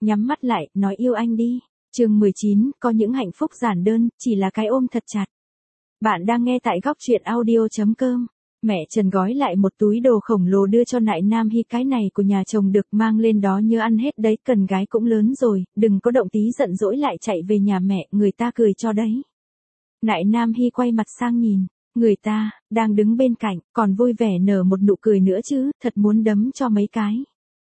nhắm mắt lại, nói yêu anh đi. Chương 19, có những hạnh phúc giản đơn, chỉ là cái ôm thật chặt. Bạn đang nghe tại góc truyện audio.com. Mẹ Trần gói lại một túi đồ khổng lồ đưa cho Nại Nam Hy, cái này của nhà chồng được mang lên đó nhớ ăn hết đấy, cần gái cũng lớn rồi, đừng có động tí giận dỗi lại chạy về nhà mẹ, người ta cười cho đấy. Nại Nam Hy quay mặt sang nhìn, người ta, đang đứng bên cạnh, còn vui vẻ nở một nụ cười nữa chứ, thật muốn đấm cho mấy cái.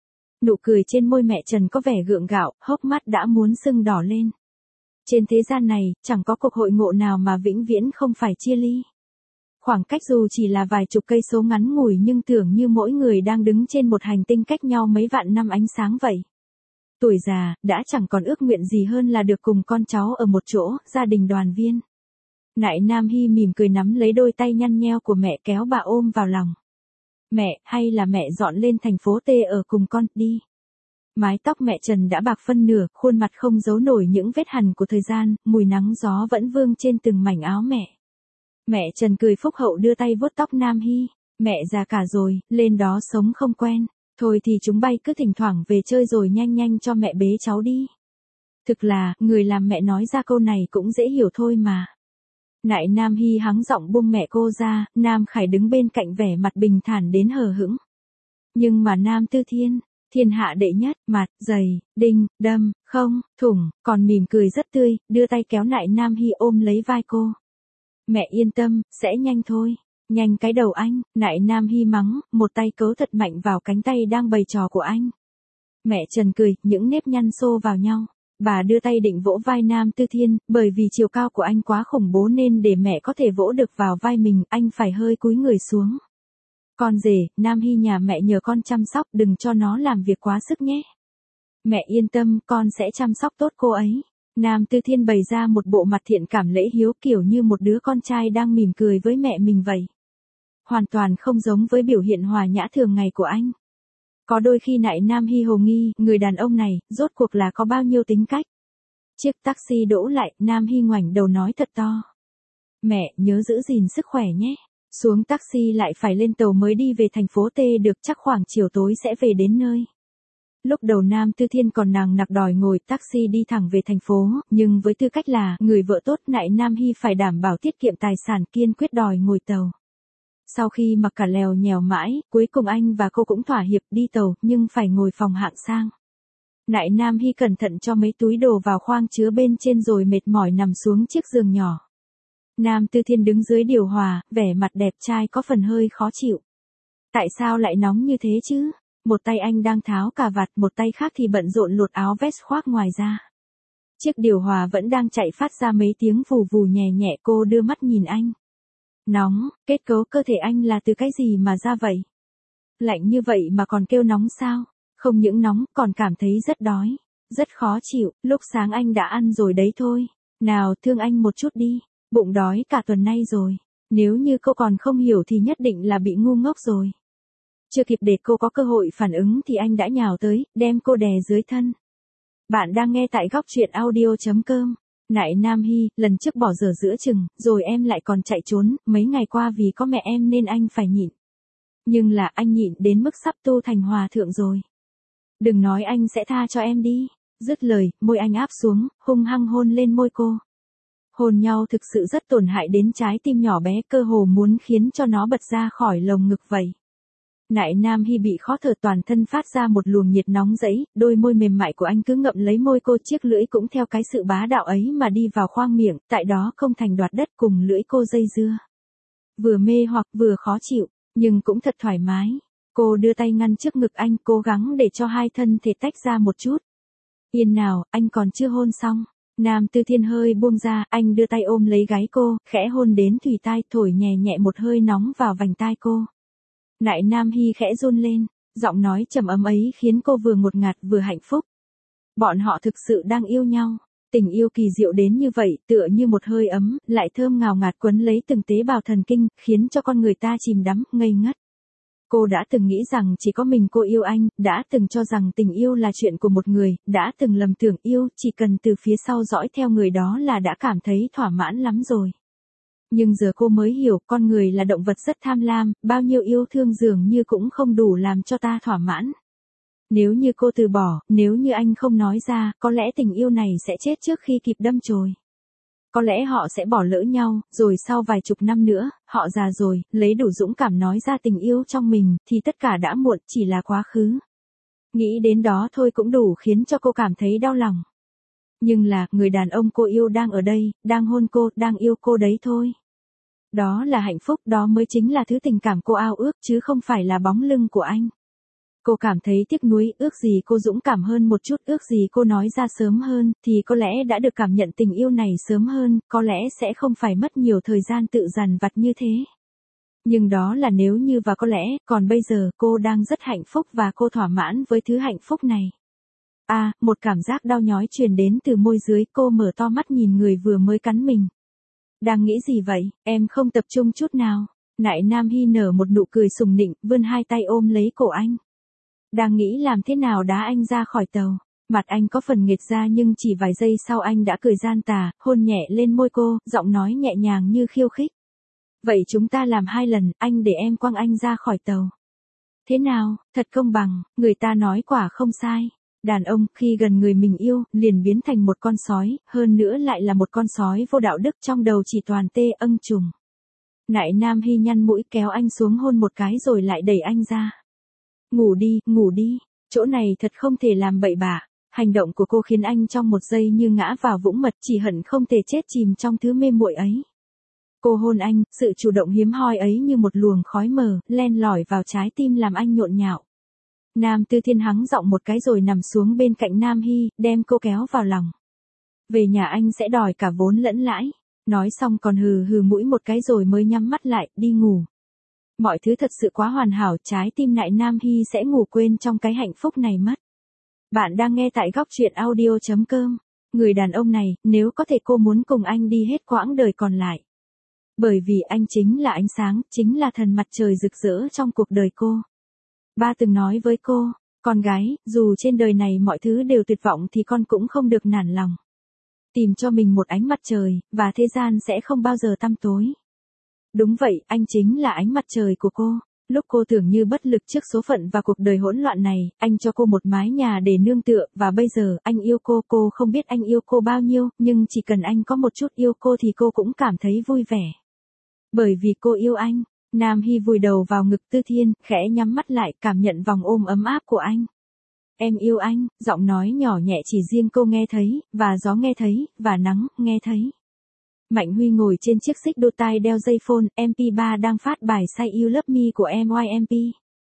Nụ cười trên môi mẹ Trần có vẻ gượng gạo, hốc mắt đã muốn sưng đỏ lên. Trên thế gian này, chẳng có cuộc hội ngộ nào mà vĩnh viễn không phải chia ly. Khoảng cách dù chỉ là vài chục cây số ngắn ngủi nhưng tưởng như mỗi người đang đứng trên một hành tinh cách nhau mấy vạn năm ánh sáng vậy. Tuổi già, đã chẳng còn ước nguyện gì hơn là được cùng con cháu ở một chỗ, gia đình đoàn viên. Nại Nam Hy mỉm cười nắm lấy đôi tay nhăn nheo của mẹ kéo bà ôm vào lòng. Mẹ, hay là mẹ dọn lên thành phố T ở cùng con, đi. Mái tóc mẹ Trần đã bạc phân nửa, khuôn mặt không giấu nổi những vết hằn của thời gian, mùi nắng gió vẫn vương trên từng mảnh áo mẹ. Mẹ Trần cười phúc hậu đưa tay vuốt tóc Nam Hy, mẹ già cả rồi, lên đó sống không quen, thôi thì chúng bay cứ thỉnh thoảng về chơi rồi nhanh nhanh cho mẹ bế cháu đi. Thực là, người làm mẹ nói ra câu này cũng dễ hiểu thôi mà. Nại Nam Hy hắng giọng buông mẹ cô ra, Nam Khải đứng bên cạnh vẻ mặt bình thản đến hờ hững. Nhưng mà Nam Tư Thiên, thiên hạ đệ nhất, mặt, dày, đinh, đâm, không, thủng, còn mỉm cười rất tươi, đưa tay kéo Nại Nam Hy ôm lấy vai cô. Mẹ yên tâm, sẽ nhanh thôi. Nhanh cái đầu anh, Nại Nam Hy mắng, một tay cấu thật mạnh vào cánh tay đang bày trò của anh. Mẹ Trần cười, những nếp nhăn xô vào nhau. Bà đưa tay định vỗ vai Nam Tư Thiên, bởi vì chiều cao của anh quá khủng bố nên để mẹ có thể vỗ được vào vai mình, anh phải hơi cúi người xuống. Con rể, Nam Hy nhà mẹ nhờ con chăm sóc, đừng cho nó làm việc quá sức nhé. Mẹ yên tâm, con sẽ chăm sóc tốt cô ấy. Nam Tư Thiên bày ra một bộ mặt thiện cảm lễ hiếu kiểu như một đứa con trai đang mỉm cười với mẹ mình vậy. Hoàn toàn không giống với biểu hiện hòa nhã thường ngày của anh. Có đôi khi Nại Nam Hy hồ nghi, người đàn ông này, rốt cuộc là có bao nhiêu tính cách. Chiếc taxi đỗ lại, Nam Hy ngoảnh đầu nói thật to. Mẹ, nhớ giữ gìn sức khỏe nhé. Xuống taxi lại phải lên tàu mới đi về thành phố T được, chắc khoảng chiều tối sẽ về đến nơi. Lúc đầu Nam Tư Thiên còn nằng nặc đòi ngồi taxi đi thẳng về thành phố, nhưng với tư cách là người vợ tốt, Nại Nam Hy phải đảm bảo tiết kiệm tài sản, kiên quyết đòi ngồi tàu. Sau khi mặc cả lèo nhèo mãi, cuối cùng anh và cô cũng thỏa hiệp đi tàu, nhưng phải ngồi phòng hạng sang. Nại Nam Hy cẩn thận cho mấy túi đồ vào khoang chứa bên trên rồi mệt mỏi nằm xuống chiếc giường nhỏ. Nam Tư Thiên đứng dưới điều hòa, vẻ mặt đẹp trai có phần hơi khó chịu. Tại sao lại nóng như thế chứ? Một tay anh đang tháo cà vạt, một tay khác thì bận rộn lột áo vest khoác ngoài ra. Chiếc điều hòa vẫn đang chạy phát ra mấy tiếng vù vù nhẹ nhẹ, cô đưa mắt nhìn anh. Nóng, kết cấu cơ thể anh là từ cái gì mà ra vậy? Lạnh như vậy mà còn kêu nóng sao? Không những nóng, còn cảm thấy rất đói, rất khó chịu, lúc sáng anh đã ăn rồi đấy thôi. Nào, thương anh một chút đi, bụng đói cả tuần nay rồi. Nếu như cô còn không hiểu thì nhất định là bị ngu ngốc rồi. Chưa kịp để cô có cơ hội phản ứng thì anh đã nhào tới, đem cô đè dưới thân. Bạn đang nghe tại góc truyện audio.com. Nại Nam Hy, lần trước bỏ dở giữa chừng, rồi em lại còn chạy trốn, mấy ngày qua vì có mẹ em nên anh phải nhịn. Nhưng là anh nhịn đến mức sắp tu thành hòa thượng rồi. Đừng nói anh sẽ tha cho em đi. Dứt lời, môi anh áp xuống, hung hăng hôn lên môi cô. Hôn nhau thực sự rất tổn hại đến trái tim nhỏ bé, cơ hồ muốn khiến cho nó bật ra khỏi lồng ngực vậy. Nại Nam Hy bị khó thở, toàn thân phát ra một luồng nhiệt nóng rẫy, đôi môi mềm mại của anh cứ ngậm lấy môi cô, chiếc lưỡi cũng theo cái sự bá đạo ấy mà đi vào khoang miệng, tại đó không thành đoạt đất cùng lưỡi cô dây dưa. Vừa mê hoặc vừa khó chịu, nhưng cũng thật thoải mái. Cô đưa tay ngăn trước ngực anh, cố gắng để cho hai thân thể tách ra một chút. Yên nào, anh còn chưa hôn xong. Nam Tư Thiên hơi buông ra, anh đưa tay ôm lấy gáy cô, khẽ hôn đến thùy tai, thổi nhẹ nhẹ một hơi nóng vào vành tai cô. Nại Nam Hy khẽ run lên, giọng nói trầm ấm ấy khiến cô vừa ngột ngạt vừa hạnh phúc. Bọn họ thực sự đang yêu nhau, tình yêu kỳ diệu đến như vậy, tựa như một hơi ấm, lại thơm ngào ngạt quấn lấy từng tế bào thần kinh, khiến cho con người ta chìm đắm, ngây ngất. Cô đã từng nghĩ rằng chỉ có mình cô yêu anh, đã từng cho rằng tình yêu là chuyện của một người, đã từng lầm tưởng yêu, chỉ cần từ phía sau dõi theo người đó là đã cảm thấy thỏa mãn lắm rồi. Nhưng giờ cô mới hiểu, con người là động vật rất tham lam, bao nhiêu yêu thương dường như cũng không đủ làm cho ta thỏa mãn. Nếu như cô từ bỏ, nếu như anh không nói ra, có lẽ tình yêu này sẽ chết trước khi kịp đâm chồi. Có lẽ họ sẽ bỏ lỡ nhau, rồi sau vài chục năm nữa, họ già rồi, lấy đủ dũng cảm nói ra tình yêu trong mình, thì tất cả đã muộn, chỉ là quá khứ. Nghĩ đến đó thôi cũng đủ khiến cho cô cảm thấy đau lòng. Nhưng là, người đàn ông cô yêu đang ở đây, đang hôn cô, đang yêu cô đấy thôi. Đó là hạnh phúc, đó mới chính là thứ tình cảm cô ao ước chứ không phải là bóng lưng của anh. Cô cảm thấy tiếc nuối, ước gì cô dũng cảm hơn một chút, ước gì cô nói ra sớm hơn, thì có lẽ đã được cảm nhận tình yêu này sớm hơn, có lẽ sẽ không phải mất nhiều thời gian tự dằn vặt như thế. Nhưng đó là nếu như và có lẽ, còn bây giờ cô đang rất hạnh phúc và cô thỏa mãn với thứ hạnh phúc này. Một cảm giác đau nhói truyền đến từ môi dưới, cô mở to mắt nhìn người vừa mới cắn mình. Đang nghĩ gì vậy, em không tập trung chút nào. Nại Nam Hy nở một nụ cười sùng nịnh, vươn hai tay ôm lấy cổ anh. Đang nghĩ làm thế nào đá anh ra khỏi tàu. Mặt anh có phần nghệt ra nhưng chỉ vài giây sau anh đã cười gian tà, hôn nhẹ lên môi cô, giọng nói nhẹ nhàng như khiêu khích. Vậy chúng ta làm 2 lần, anh để em quăng anh ra khỏi tàu. Thế nào, thật công bằng, người ta nói quả không sai. Đàn ông khi gần người mình yêu, liền biến thành một con sói, hơn nữa lại là một con sói vô đạo đức, trong đầu chỉ toàn tê âng trùng. Nại Nam Hy nhăn mũi kéo anh xuống hôn một cái rồi lại đẩy anh ra. Ngủ đi, chỗ này thật không thể làm bậy bạ. Hành động của cô khiến anh trong một giây như ngã vào vũng mật, chỉ hận không thể chết chìm trong thứ mê muội ấy. Cô hôn anh, sự chủ động hiếm hoi ấy như một luồng khói mờ, len lỏi vào trái tim làm anh nhộn nhạo. Nam Tư Thiên hắng giọng một cái rồi nằm xuống bên cạnh Nam Hy, đem cô kéo vào lòng. Về nhà anh sẽ đòi cả vốn lẫn lãi. Nói xong còn hừ hừ mũi một cái rồi mới nhắm mắt lại, đi ngủ. Mọi thứ thật sự quá hoàn hảo, trái tim Nại Nam Hy sẽ ngủ quên trong cái hạnh phúc này mất. Bạn đang nghe tại góc truyện audio.com. Người đàn ông này, nếu có thể cô muốn cùng anh đi hết quãng đời còn lại. Bởi vì anh chính là ánh sáng, chính là thần mặt trời rực rỡ trong cuộc đời cô. Ba từng nói với cô, con gái, dù trên đời này mọi thứ đều tuyệt vọng thì con cũng không được nản lòng. Tìm cho mình một ánh mặt trời, và thế gian sẽ không bao giờ tăm tối. Đúng vậy, anh chính là ánh mặt trời của cô. Lúc cô tưởng như bất lực trước số phận và cuộc đời hỗn loạn này, anh cho cô một mái nhà để nương tựa, và bây giờ, anh yêu cô không biết anh yêu cô bao nhiêu, nhưng chỉ cần anh có một chút yêu cô thì cô cũng cảm thấy vui vẻ. Bởi vì cô yêu anh. Nam Hy vùi đầu vào ngực Tư Thiên, khẽ nhắm mắt lại, cảm nhận vòng ôm ấm áp của anh. Em yêu anh, giọng nói nhỏ nhẹ chỉ riêng cô nghe thấy, và gió nghe thấy, và nắng, nghe thấy. Mạnh Huy ngồi trên chiếc xích đô tai đeo dây phone, MP3 đang phát bài Say You Love Me của MYMP.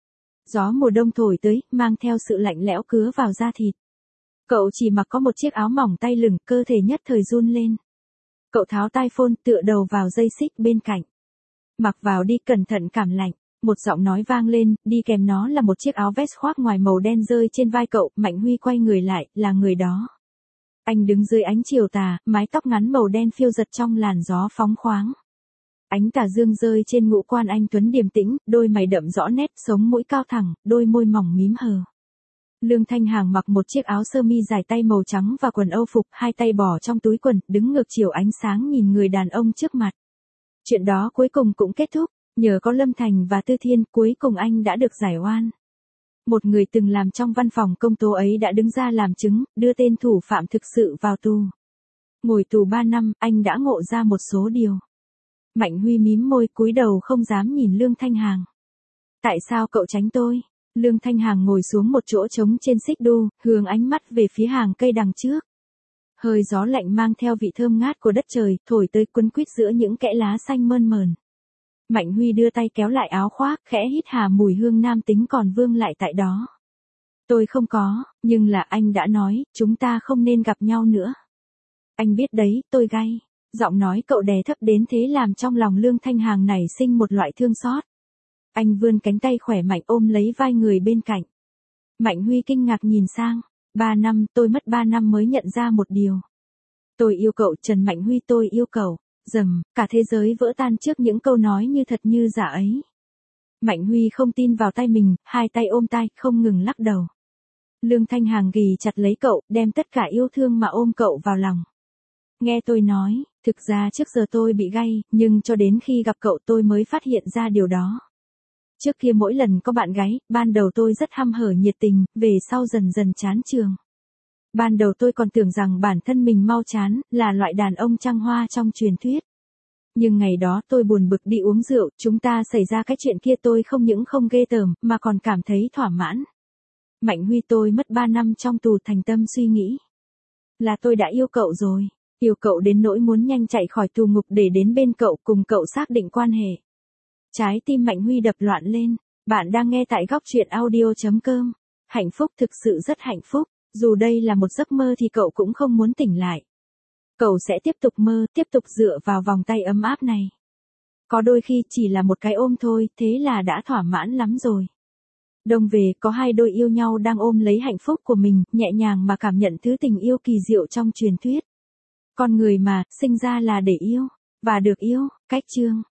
Gió mùa đông thổi tới, mang theo sự lạnh lẽo cứa vào da thịt. Cậu chỉ mặc có một chiếc áo mỏng tay lửng, cơ thể nhất thời run lên. Cậu tháo tai phone, tựa đầu vào dây xích bên cạnh. Mặc vào đi, cẩn thận cảm lạnh. Một giọng nói vang lên, đi kèm nó là một chiếc áo vest khoác ngoài màu đen rơi trên vai cậu. Mạnh Huy quay người lại, là người đó. Anh đứng dưới ánh chiều tà, mái tóc ngắn màu đen phiêu giật trong làn gió phóng khoáng. Ánh tà dương rơi trên ngũ quan anh tuấn điềm tĩnh, đôi mày đậm rõ nét, sống mũi cao thẳng, đôi môi mỏng mím hờ. Lương Thanh Hằng mặc một chiếc áo sơ mi dài tay màu trắng và quần âu phục, hai tay bỏ trong túi quần, đứng ngược chiều ánh sáng nhìn người đàn ông trước mặt. Chuyện đó cuối cùng cũng kết thúc, nhờ có Lâm Thành và Tư Thiên, cuối cùng anh đã được giải oan. Một người từng làm trong văn phòng công tố ấy đã đứng ra làm chứng, đưa tên thủ phạm thực sự vào tù. Ngồi tù 3 năm, anh đã ngộ ra một số điều. Mạnh Huy mím môi, cúi đầu không dám nhìn Lương Thanh Hằng. Tại sao cậu tránh tôi? Lương Thanh Hằng ngồi xuống một chỗ trống trên xích đu, hướng ánh mắt về phía hàng cây đằng trước. Hơi gió lạnh mang theo vị thơm ngát của đất trời, thổi tới quấn quýt giữa những kẽ lá xanh mơn mởn. Mạnh Huy đưa tay kéo lại áo khoác, khẽ hít hà mùi hương nam tính còn vương lại tại đó. Tôi không có, nhưng là anh đã nói, chúng ta không nên gặp nhau nữa. Anh biết đấy, tôi gay. Giọng nói cậu đè thấp đến thế làm trong lòng Lương Thanh Hằng nảy sinh một loại thương xót. Anh vươn cánh tay khỏe mạnh ôm lấy vai người bên cạnh. Mạnh Huy kinh ngạc nhìn sang. 3 năm, tôi mất 3 năm mới nhận ra một điều. Tôi yêu cậu, Trần Mạnh Huy, tôi yêu cậu. Dầm, cả thế giới vỡ tan trước những câu nói như thật như giả ấy. Mạnh Huy không tin vào tay mình, hai tay ôm tai, không ngừng lắc đầu. Lương Thanh Hằng ghì chặt lấy cậu, đem tất cả yêu thương mà ôm cậu vào lòng. Nghe tôi nói, thực ra trước giờ tôi bị gay, nhưng cho đến khi gặp cậu tôi mới phát hiện ra điều đó. Trước kia mỗi lần có bạn gái, ban đầu tôi rất hăm hở nhiệt tình, về sau dần dần chán chường. Ban đầu tôi còn tưởng rằng bản thân mình mau chán, là loại đàn ông trăng hoa trong truyền thuyết. Nhưng ngày đó tôi buồn bực đi uống rượu, chúng ta xảy ra cái chuyện kia tôi không những không ghê tởm, mà còn cảm thấy thỏa mãn. Mạnh Huy, tôi mất 3 năm trong tù thành tâm suy nghĩ. Là tôi đã yêu cậu rồi. Yêu cậu đến nỗi muốn nhanh chạy khỏi tù ngục để đến bên cậu cùng cậu xác định quan hệ. Trái tim Mạnh Huy đập loạn lên. Bạn đang nghe tại góc truyện audio.com. Hạnh phúc, thực sự rất hạnh phúc. Dù đây là một giấc mơ thì cậu cũng không muốn tỉnh lại. Cậu sẽ tiếp tục mơ, tiếp tục dựa vào vòng tay ấm áp này. Có đôi khi chỉ là một cái ôm thôi, thế là đã thỏa mãn lắm rồi. Đông về, có hai đôi yêu nhau đang ôm lấy hạnh phúc của mình, nhẹ nhàng mà cảm nhận thứ tình yêu kỳ diệu trong truyền thuyết. Con người mà, sinh ra là để yêu, và được yêu, cách chương.